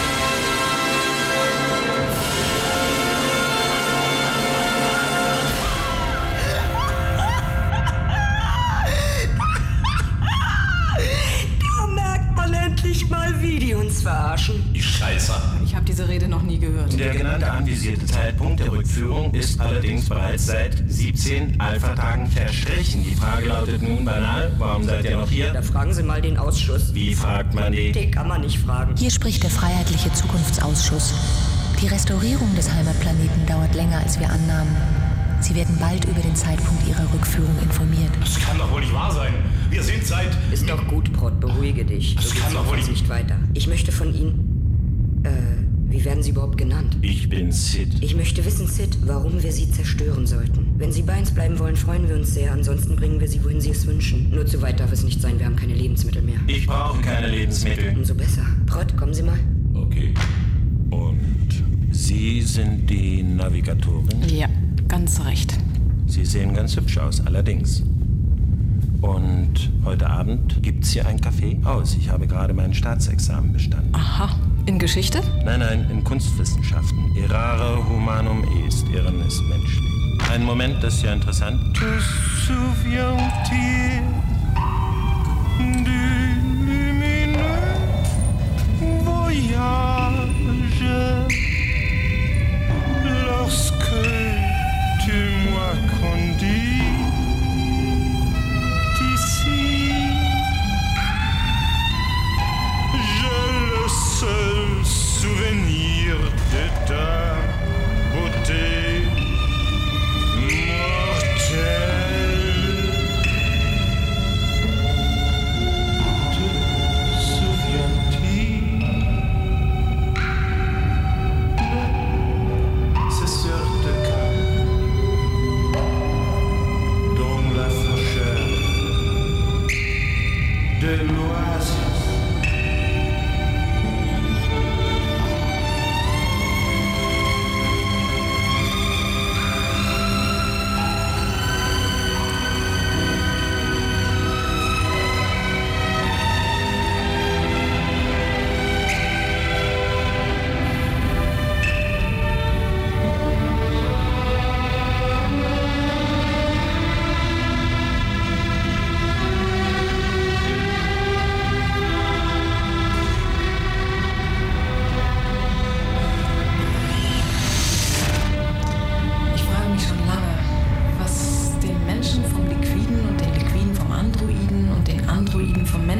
Da merkt man endlich mal, wie die uns verarschen. Die Scheißer. Ich habe diese Rede noch nie gehört. Der genannte anvisierte Zeitpunkt der Rückführung ist allerdings bereits seit 17 Alpha-Tagen verstrichen. Die Frage lautet nun banal, warum seid ihr noch hier? Da fragen Sie mal den Ausschuss. Wie fragt man die? Den kann man nicht fragen. Hier spricht der Freiheitliche Zukunftsausschuss. Die Restaurierung des Heimatplaneten dauert länger, als wir annahmen. Sie werden bald über den Zeitpunkt Ihrer Rückführung informiert. Das kann doch wohl nicht wahr sein. Wir sind seit... Ist doch gut, Prott, beruhige dich. Das kann doch wohl nicht weiter. Ich möchte von Ihnen... wie werden Sie überhaupt genannt? Ich bin Sid. Ich möchte wissen, Sid, warum wir Sie zerstören sollten. Wenn Sie bei uns bleiben wollen, freuen wir uns sehr. Ansonsten bringen wir Sie, wohin Sie es wünschen. Nur zu weit darf es nicht sein, wir haben keine Lebensmittel mehr. Ich brauche keine Lebensmittel. Umso besser. Prott, kommen Sie mal. Okay. Und Sie sind die Navigatorin? Ja, ganz recht. Sie sehen ganz hübsch aus, allerdings. Und heute Abend gibt's hier ein Café aus. Ich habe gerade mein Staatsexamen bestanden. Aha. In Geschichte? Nein, in Kunstwissenschaften. Errare humanum est. Irren ist menschlich. Ein Moment, das ist ja interessant. Tout souviens-tu du lumineux voyage lorsque tu m'as conduit d'ici? J'ai le seul souvenir de ta beauté.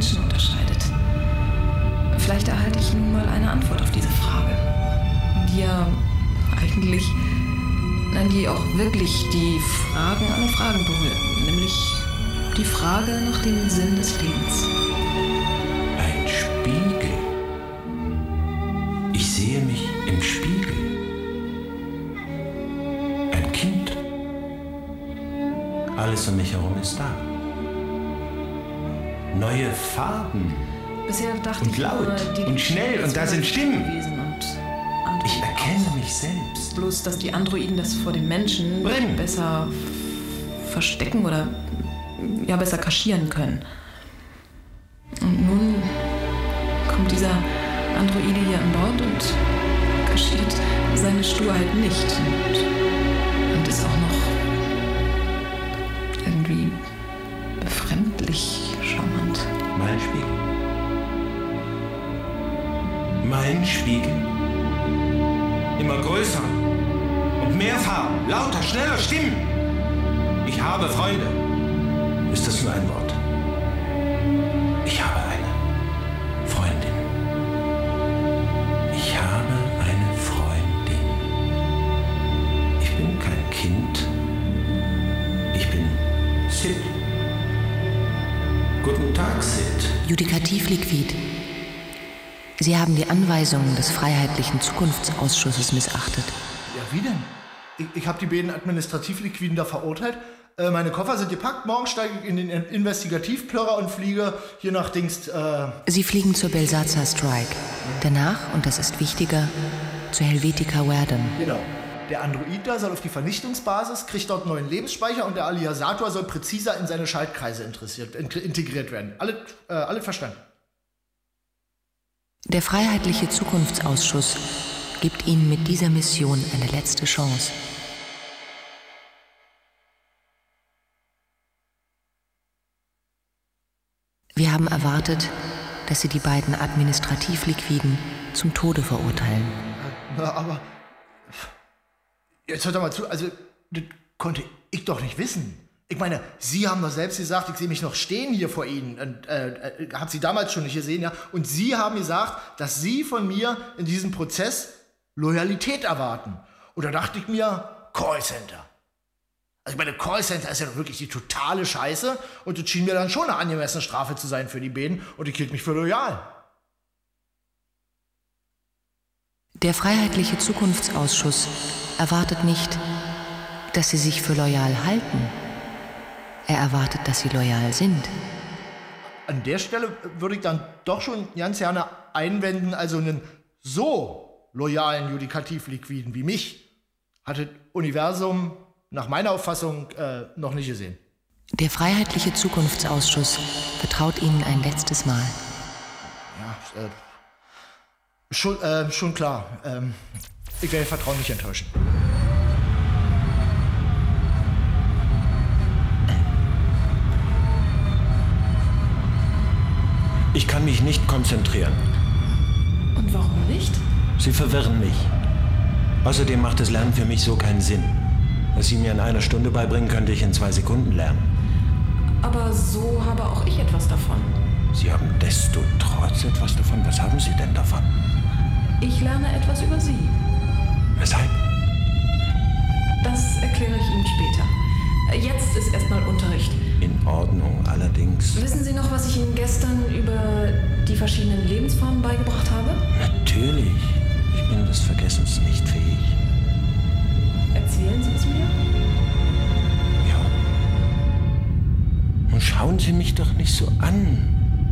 Menschen unterscheidet. Vielleicht erhalte ich nun mal eine Antwort auf diese Frage, die ja eigentlich, die auch wirklich die Fragen aller Fragen berührt, nämlich die Frage nach dem Sinn des Lebens. Ein Spiegel. Ich sehe mich im Spiegel. Ein Kind. Alles um mich herum ist da. Neue Farben. Bisher dachte und ich laut nur, und schnell und da sind Stimmen. Ich erkenne mich selbst. Bloß, dass die Androiden das vor den Menschen besser verstecken oder ja besser kaschieren können. Und nun kommt dieser Androide hier an Bord und kaschiert seine Sturheit nicht und ist auch noch irgendwie befremdlich charmant. Mein Spiegel. Mein Spiegel. Immer größer und mehr Farben, lauter, schneller Stimmen. Ich habe Freunde. Ist das nur ein Wort? Ich habe eine Freundin. Ich habe eine Freundin. Ich bin kein Kind. Ich bin Sid. Guten Tag, Sid. Judikativ liquid. Sie haben die Anweisungen des Freiheitlichen Zukunftsausschusses missachtet. Ja, wie denn? Ich habe die beiden Administrativliquiden da verurteilt. Meine Koffer sind gepackt. Morgen steige ich in den Investigativplörrer und fliege hier nach Dings... Sie fliegen zur Belsazar Strike. Danach, und das ist wichtiger, zu Helvetica Verdum. Genau. Der Android da soll auf die Vernichtungsbasis, kriegt dort neuen Lebensspeicher und der Aliasator soll präziser in seine Schaltkreise integriert werden. Alle verstanden. Der Freiheitliche Zukunftsausschuss gibt Ihnen mit dieser Mission eine letzte Chance. Wir haben erwartet, dass Sie die beiden Administrativliquiden zum Tode verurteilen. Na, aber... Jetzt hört doch mal zu, also, das konnte ich doch nicht wissen. Ich meine, Sie haben doch selbst gesagt, ich sehe mich noch stehen hier vor Ihnen. Und habe Sie damals schon nicht gesehen, ja. Und Sie haben gesagt, dass Sie von mir in diesem Prozess Loyalität erwarten. Und da dachte ich mir, Callcenter. Also ich meine, Callcenter ist ja doch wirklich die totale Scheiße. Und das schien mir dann schon eine angemessene Strafe zu sein für die beiden. Und ich hielt mich für loyal. Der Freiheitliche Zukunftsausschuss erwartet nicht, dass Sie sich für loyal halten. Er erwartet, dass Sie loyal sind. An der Stelle würde ich dann doch schon ganz gerne einwenden, also einen so loyalen Judikativliquiden wie mich hat das Universum nach meiner Auffassung noch nicht gesehen. Der Freiheitliche Zukunftsausschuss vertraut Ihnen ein letztes Mal. Ja, schon klar. Ich werde Ihr Vertrauen nicht enttäuschen. Ich kann mich nicht konzentrieren. Und warum nicht? Sie verwirren mich. Außerdem macht das Lernen für mich so keinen Sinn. Was Sie mir in einer Stunde beibringen, könnte ich in 2 Sekunden lernen. Aber so habe auch ich etwas davon. Sie haben desto trotz etwas davon. Was haben Sie denn davon? Ich lerne etwas über Sie. Weshalb? Das erkläre ich Ihnen später. Jetzt ist erstmal Unterricht. In Ordnung, allerdings. Wissen Sie noch, was ich Ihnen gestern über die verschiedenen Lebensformen beigebracht habe? Natürlich. Ich bin des Vergessens nicht fähig. Erzählen Sie es mir? Ja. Und schauen Sie mich doch nicht so an.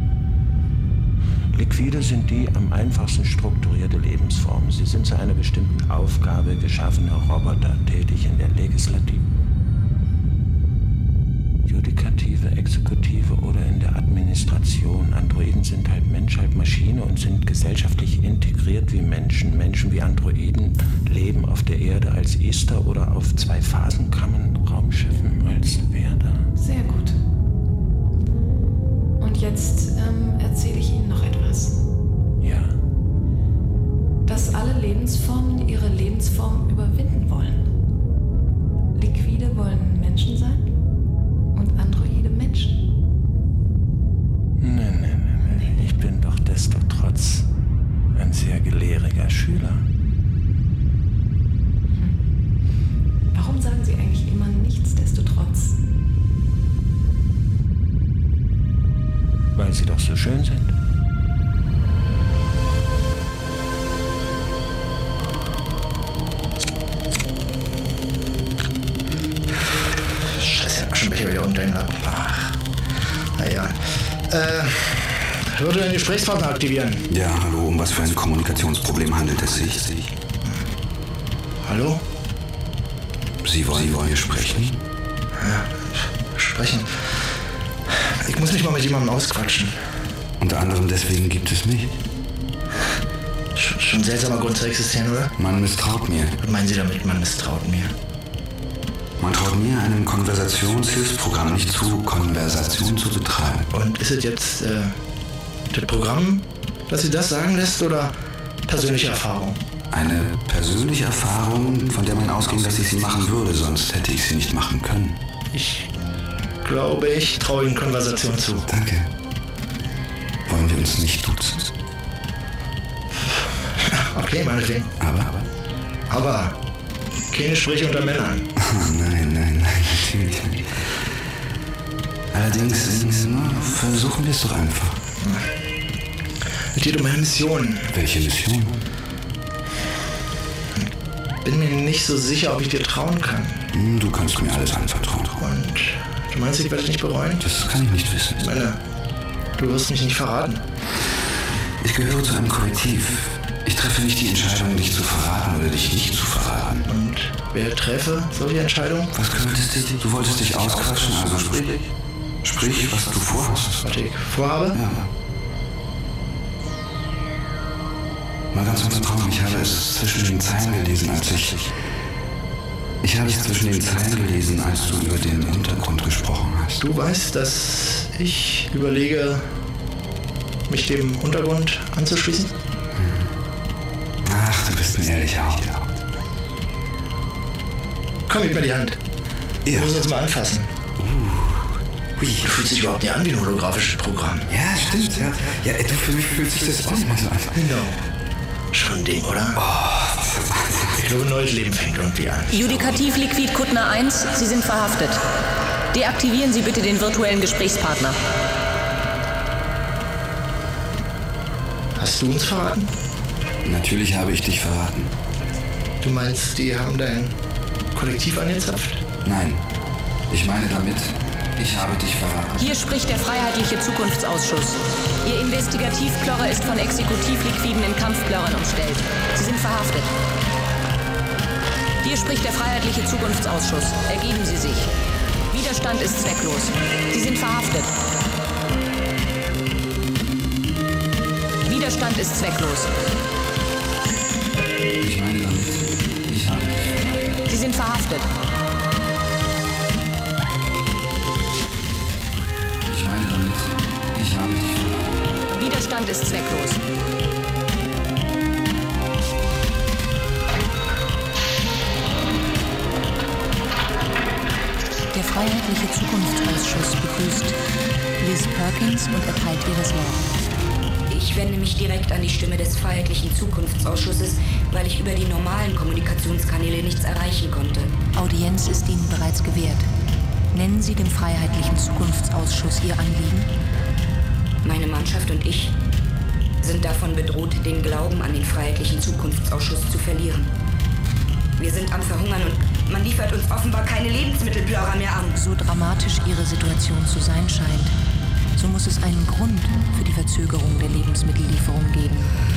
Liquide sind die am einfachsten strukturierte Lebensform. Sie sind zu einer bestimmten Aufgabe geschaffene Roboter, tätig in der Legislative, Judikative, Exekutive oder in der Administration. Androiden sind halb Mensch, halb Maschine und sind gesellschaftlich integriert wie Menschen. Menschen wie Androiden leben auf der Erde als Ester oder auf 2-Phasenkammern-Raumschiffen als Werder. Sehr gut. Und jetzt erzähle ich Ihnen noch etwas. Ja. Dass alle Lebensformen ihre Lebensform überwinden wollen. Liquide wollen Menschen sein und Androide Menschen. Nee. schön sind. Scheiße, Aschenbecher wieder unter den Lappen. Naja. Würde den Gesprächspartner aktivieren. Ja, hallo, um was für ein Kommunikationsproblem handelt es sich? Hallo? Sie wollen hier sprechen? Ja, sprechen. Ich muss mich mal mit jemandem ausquatschen. Unter anderem deswegen gibt es mich. Schon seltsamer Grund zu existieren, oder? Man misstraut mir. Was meinen Sie damit, man misstraut mir? Man traut mir, einem Konversationshilfsprogramm nicht zu, Konversation zu betreiben. Und ist es jetzt das Programm, das Sie das sagen lässt, oder persönliche Erfahrung? Eine persönliche Erfahrung, von der man ausging, dass ich sie machen würde, sonst hätte ich sie nicht machen können. Ich glaube, ich traue Ihnen Konversation zu. Danke. Wollen wir uns nicht duzen? Okay, meinetwegen. Aber keine Gespräche unter Männern. Oh, nein, natürlich nicht. Allerdings, versuchen wir es doch einfach. Es geht um eine Mission. Welche Mission? Bin mir nicht so sicher, ob ich dir trauen kann. Du kannst mir alles anvertrauen. Und du meinst, ich werde es nicht bereuen? Das kann ich nicht wissen. Ich meine, du wirst mich nicht verraten. Ich gehöre zu einem Kollektiv. Ich treffe nicht die Entscheidung, dich zu verraten oder dich nicht zu verraten. Und wer treffe solche Entscheidungen? Was kümmert es dich? Du wolltest dich ausquatschen, also sprich, was du vorhast. Was ich vorhabe? Ja. Mal ganz unter Traum, ich habe es zwischen den Zeilen gelesen, als du über den Untergrund gesprochen hast. Du weißt, dass ich überlege, mich dem Untergrund anzuschließen? Ach, du bist ein ehrlicher Haut. Komm, gib mir die Hand. Ja. Wir müssen uns mal anfassen. Ui. Du fühlst dich überhaupt nicht an wie ein holographisches Programm. Ja, stimmt, ja. Ja, für mich fühlt sich das auch nicht so an. Genau. Schon ein Ding, oder? Ich glaube, ein neues Leben fängt irgendwie an. Judikativ Liquid Kuttner 1, Sie sind verhaftet. Deaktivieren Sie bitte den virtuellen Gesprächspartner. Hast du uns verraten? Natürlich habe ich dich verraten. Du meinst, die haben dein Kollektiv angezapft? Nein, ich meine damit, ich habe dich verraten. Hier spricht der Freiheitliche Zukunftsausschuss. Ihr Investigativplörrer ist von Exekutivliquiden in Kampfplörrern umstellt. Sie sind verhaftet. Hier spricht der Freiheitliche Zukunftsausschuss. Ergeben Sie sich. Widerstand ist zwecklos. Sie sind verhaftet. Widerstand ist zwecklos. Ich meine damit, ich habe dich verraten. Sie sind verhaftet. Ich meine damit, ich habe dich verraten. Widerstand ist zwecklos. Der Freiheitliche Zukunftsausschuss begrüßt Liz Perkins und erteilt ihr das Wort. Ich wende mich direkt an die Stimme des Freiheitlichen Zukunftsausschusses, weil ich über die normalen Kommunikationskanäle nichts erreichen konnte. Audienz ist Ihnen bereits gewährt. Nennen Sie dem Freiheitlichen Zukunftsausschuss Ihr Anliegen. Meine Mannschaft und ich sind davon bedroht, den Glauben an den Freiheitlichen Zukunftsausschuss zu verlieren. Wir sind am Verhungern und man liefert uns offenbar keine Lebensmittelplörrer mehr an. So dramatisch Ihre Situation zu sein scheint, so muss es einen Grund für die Verzögerung der Lebensmittellieferung geben.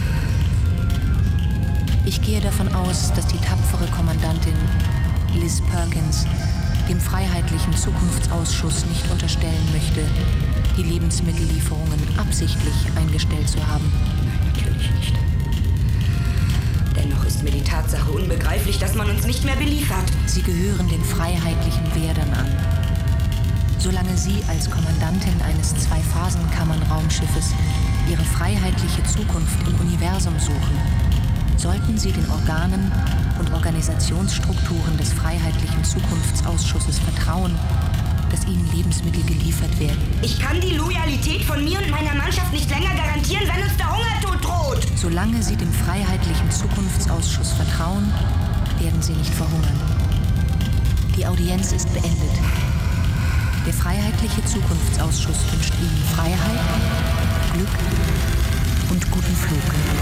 Ich gehe davon aus, dass die tapfere Kommandantin Liz Perkins dem Freiheitlichen Zukunftsausschuss nicht unterstellen möchte, die Lebensmittellieferungen absichtlich eingestellt zu haben. Nein, natürlich nicht. Dennoch ist mir die Tatsache unbegreiflich, dass man uns nicht mehr beliefert. Sie gehören den freiheitlichen Werdern an. Solange Sie als Kommandantin eines Zwei-Phasen-Kammern-Raumschiffes Ihre freiheitliche Zukunft im Universum suchen, sollten Sie den Organen und Organisationsstrukturen des Freiheitlichen Zukunftsausschusses vertrauen, dass Ihnen Lebensmittel geliefert werden. Ich kann die Loyalität von mir und meiner Mannschaft nicht länger garantieren, wenn uns der Hungertod droht. Solange Sie dem Freiheitlichen Zukunftsausschuss vertrauen, werden Sie nicht verhungern. Die Audienz ist beendet. Der Freiheitliche Zukunftsausschuss wünscht Ihnen Freiheit, Glück und guten Flug.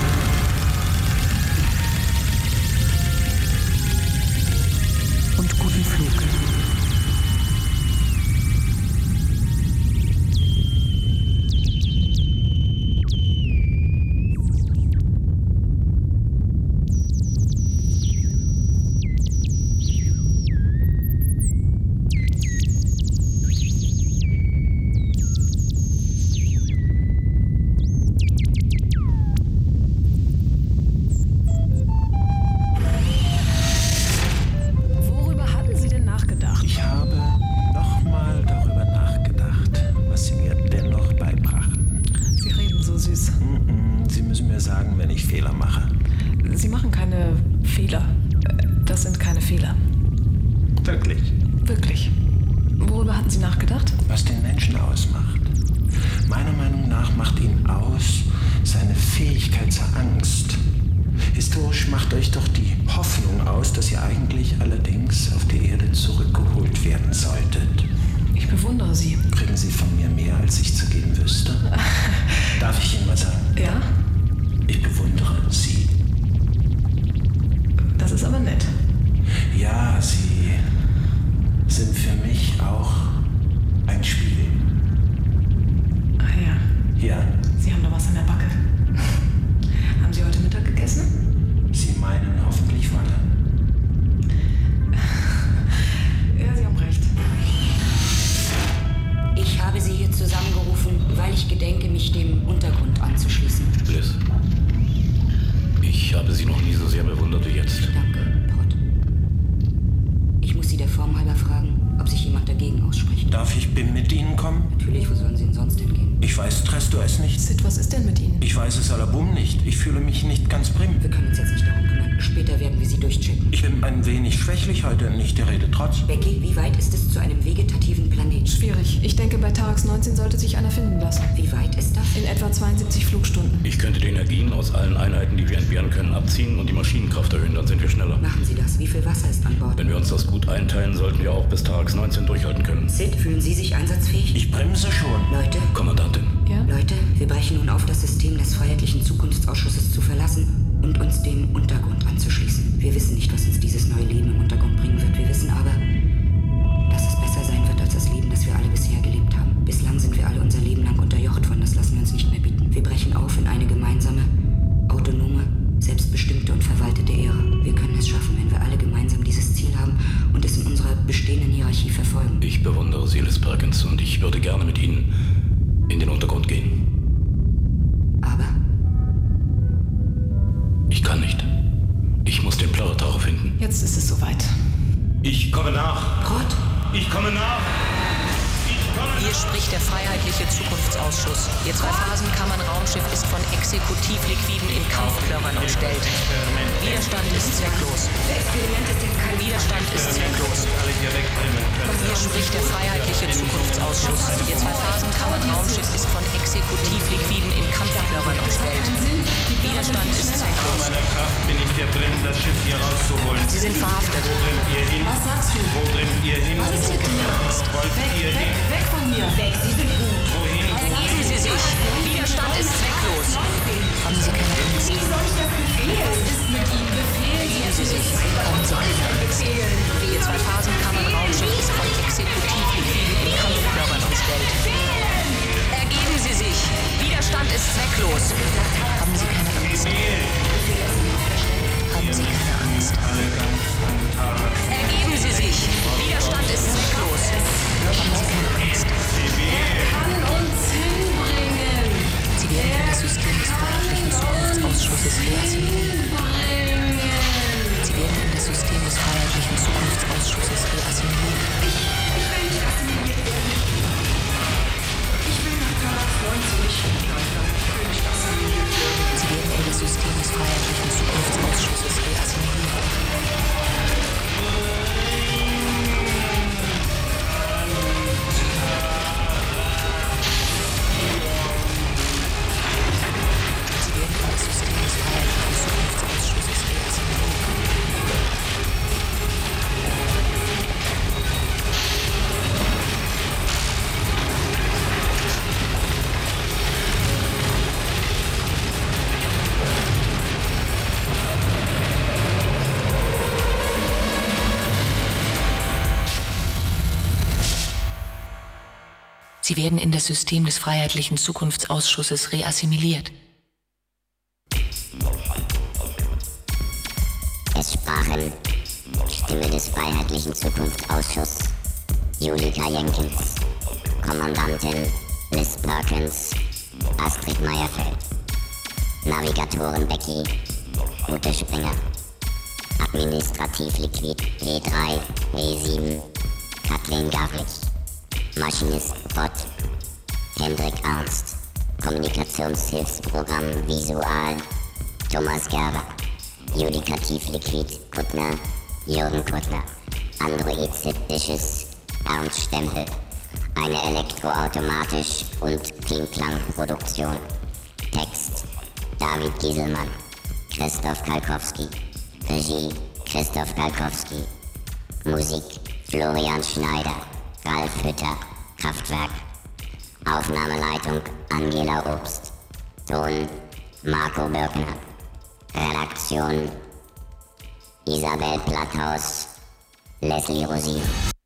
Und guten Flug. Becky, wie weit ist es zu einem vegetativen Planet? Schwierig. Ich denke, bei Tarax 19 sollte sich einer finden lassen. Wie weit ist das? In etwa 72 Flugstunden. Ich könnte die Energien aus allen Einheiten, die wir entbehren können, abziehen und die Maschinenkraft erhöhen, dann sind wir schneller. Machen Sie das. Wie viel Wasser ist an Bord? Wenn wir uns das gut einteilen, sollten wir auch bis Tarax 19 durchhalten können. Sid, fühlen Sie sich einsatzfähig? Ich bremse schon. Leute? Kommandantin. Ja? Leute, wir brechen nun auf, das System des Freiheitlichen Zukunftsausschusses zu verlassen und uns dem Untergrund anzuschließen. Wir wissen nicht, was uns dieses neue Leben im Untergrund bringen wird. Wir wissen aber, dass es besser sein wird als das Leben, das wir alle bisher gelebt haben. Bislang sind wir alle unser Leben lang unterjocht worden, das lassen wir uns nicht mehr bieten. Wir brechen auf in eine gemeinsame, autonome, selbstbestimmte und verwaltete Ära. Wir können es schaffen, wenn wir alle gemeinsam dieses Ziel haben und es in unserer bestehenden Hierarchie verfolgen. Ich bewundere Sie, Liz Perkins, und ich würde gerne mit Ihnen in den Untergrund gehen. Aber? Ich kann nicht. Ich muss den Plörrer-Taucher finden. Jetzt ist es soweit. Ich komme nach. Rot! Ich komme nach! Hier spricht der Freiheitliche Zukunftsausschuss. Ihr Zwei-Phasen-Kammern-Raumschiff ist von Exekutivliquiden in Kampfplörrern umstellt. Widerstand ist zwecklos. Widerstand ist zwecklos. Hier spricht der Freiheitliche Zukunftsausschuss. Ihr Zwei-Phasen-Kammern-Raumschiff ist von Exekutivliquiden in Kampfplörrern umstellt. Widerstand ist zwecklos. Bin ich hier drin, das Schiff hier rauszuholen? Sie sind verhaftet. Wo brennt ihr hin? Was sagst du? Wo brennt ihr hin? Was ist hier drin? Wollt ihr hin? Weg von mir! Weg, Sie sind gut. Wohin? Ergeben Sie sich! Widerstand ist zwecklos! Haben Sie keine Angst? Wie soll ich das befehlen? Was ist mit Ihnen? Befehlen Sie Ergeben Sie sich! Haben Sie keine Angst? Ihr Zwei-Phasen-Kammern-Raumschiff ist von Exekutivliquiden in Kampfplörrern umstellt. Ergeben Sie sich! Widerstand ist zwecklos! Haben Sie keine Angst? Haben Sie keine Angst? Ergeben Sie sich! Widerstand ist zwecklos! Haben Sie keine Angst? Er kann uns hinbringen! Sie werden in das System des Freiheitlichen Zukunftsausschusses verlassen. Sie werden in das System des Sie werden in das System des Freiheitlichen Zukunftsausschusses reassimiliert. Es sprachen Stimme des Freiheitlichen Zukunftsausschusses Julika Jenkins, Kommandantin Liz Perkins, Astrid Meyerfeld, Navigatoren Becky, Ute Springer, Administrativliquid W3, W7, Kathleen Gavlich, Maschinist Rott, Hendrik Ernst, Kommunikationshilfsprogramm Visual, Thomas Gerber, Judikativliquid Kuttner, Jürgen Kuttner, Android Dishes, Ernst Stempel, eine elektroautomatisch und Kling-Klang-Produktion. Text David Gieselmann, Christoph Kalkowski, Regie Christoph Kalkowski, Musik Florian Schneider, Ralf Hütter, Kraftwerk, Aufnahmeleitung Angela Obst, Ton Marco Birkner, Redaktion Isabel Platthaus, Leslie Rosin.